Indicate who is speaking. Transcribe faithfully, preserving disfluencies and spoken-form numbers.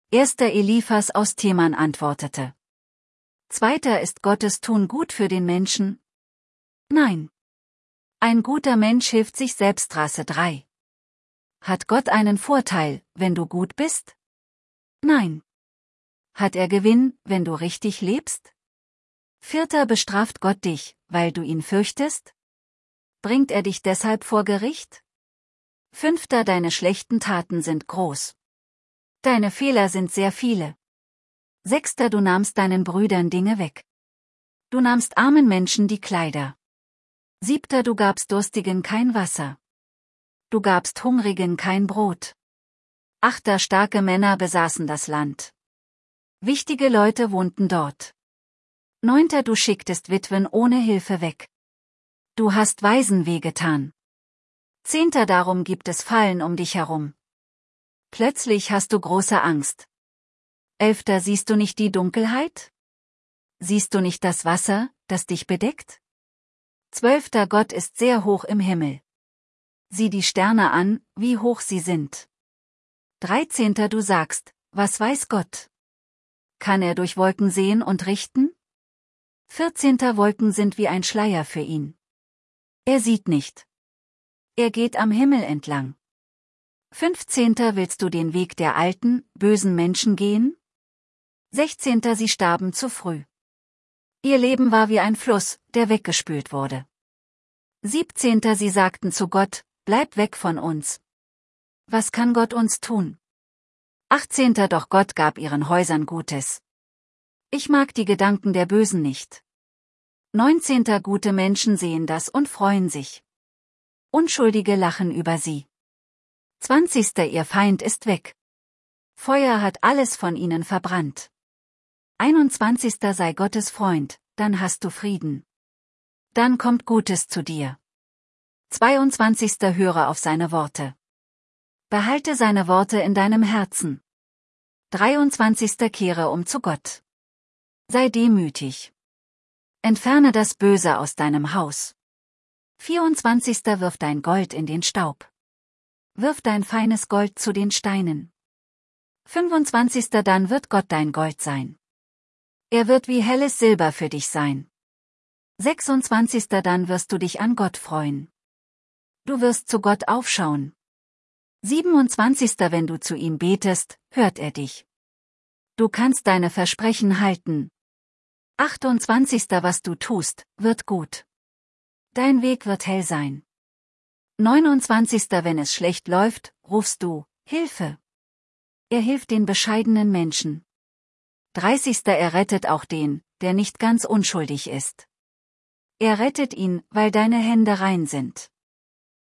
Speaker 1: Erster Eliphas aus Teman antwortete. Zweiter ist Gottes Tun gut für den Menschen? Nein. Ein guter Mensch hilft sich selbst. Straße drei. Hat Gott einen Vorteil, wenn du gut bist? Nein. Hat er Gewinn, wenn du richtig lebst? Vierter bestraft Gott dich, weil du ihn fürchtest? Bringt er dich deshalb vor Gericht? Fünfter, deine schlechten Taten sind groß. Deine Fehler sind sehr viele. Sechster, du nahmst deinen Brüdern Dinge weg. Du nahmst armen Menschen die Kleider. Siebter, du gabst Durstigen kein Wasser. Du gabst Hungrigen kein Brot. Achter, starke Männer besaßen das Land. Wichtige Leute wohnten dort. Neunter, du schicktest Witwen ohne Hilfe weg. Du hast Waisen wehgetan. Zehnter, darum gibt es Fallen um dich herum. Plötzlich hast du große Angst. Elfter, siehst du nicht die Dunkelheit? Siehst du nicht das Wasser, das dich bedeckt? Zwölfter, Gott ist sehr hoch im Himmel. Sieh die Sterne an, wie hoch sie sind. Dreizehnter, du sagst, was weiß Gott? Kann er durch Wolken sehen und richten? Vierzehnter, Wolken sind wie ein Schleier für ihn. Er sieht nicht. Er geht am Himmel entlang. Fünfzehnter, willst du den Weg der alten, bösen Menschen gehen? Sechzehnter, sie starben zu früh. Ihr Leben war wie ein Fluss, der weggespült wurde. Siebzehnter, sie sagten zu Gott, bleib weg von uns. Was kann Gott uns tun? Achtzehnter, doch Gott gab ihren Häusern Gutes. Ich mag die Gedanken der Bösen nicht. Neunzehnter, gute Menschen sehen das und freuen sich. Unschuldige lachen über sie. Zwanzigster, ihr Feind ist weg. Feuer hat alles von ihnen verbrannt. Einundzwanzigster, sei Gottes Freund, dann hast du Frieden. Dann kommt Gutes zu dir. Zweiundzwanzigster, höre auf seine Worte. Behalte seine Worte in deinem Herzen. Dreiundzwanzigster, kehre um zu Gott. Sei demütig. Entferne das Böse aus deinem Haus. vierundzwanzigster, wirf dein Gold in den Staub. Wirf dein feines Gold zu den Steinen. fünfundzwanzigster, dann wird Gott dein Gold sein. Er wird wie helles Silber für dich sein. sechsundzwanzigster, dann wirst du dich an Gott freuen. Du wirst zu Gott aufschauen. siebenundzwanzigster, wenn du zu ihm betest, hört er dich. Du kannst deine Versprechen halten. achtundzwanzigster, was du tust, wird gut. Dein Weg wird hell sein. neunundzwanzigster, wenn es schlecht läuft, rufst du, Hilfe. Er hilft den bescheidenen Menschen. dreißigster, er rettet auch den, der nicht ganz unschuldig ist. Er rettet ihn, weil deine Hände rein sind.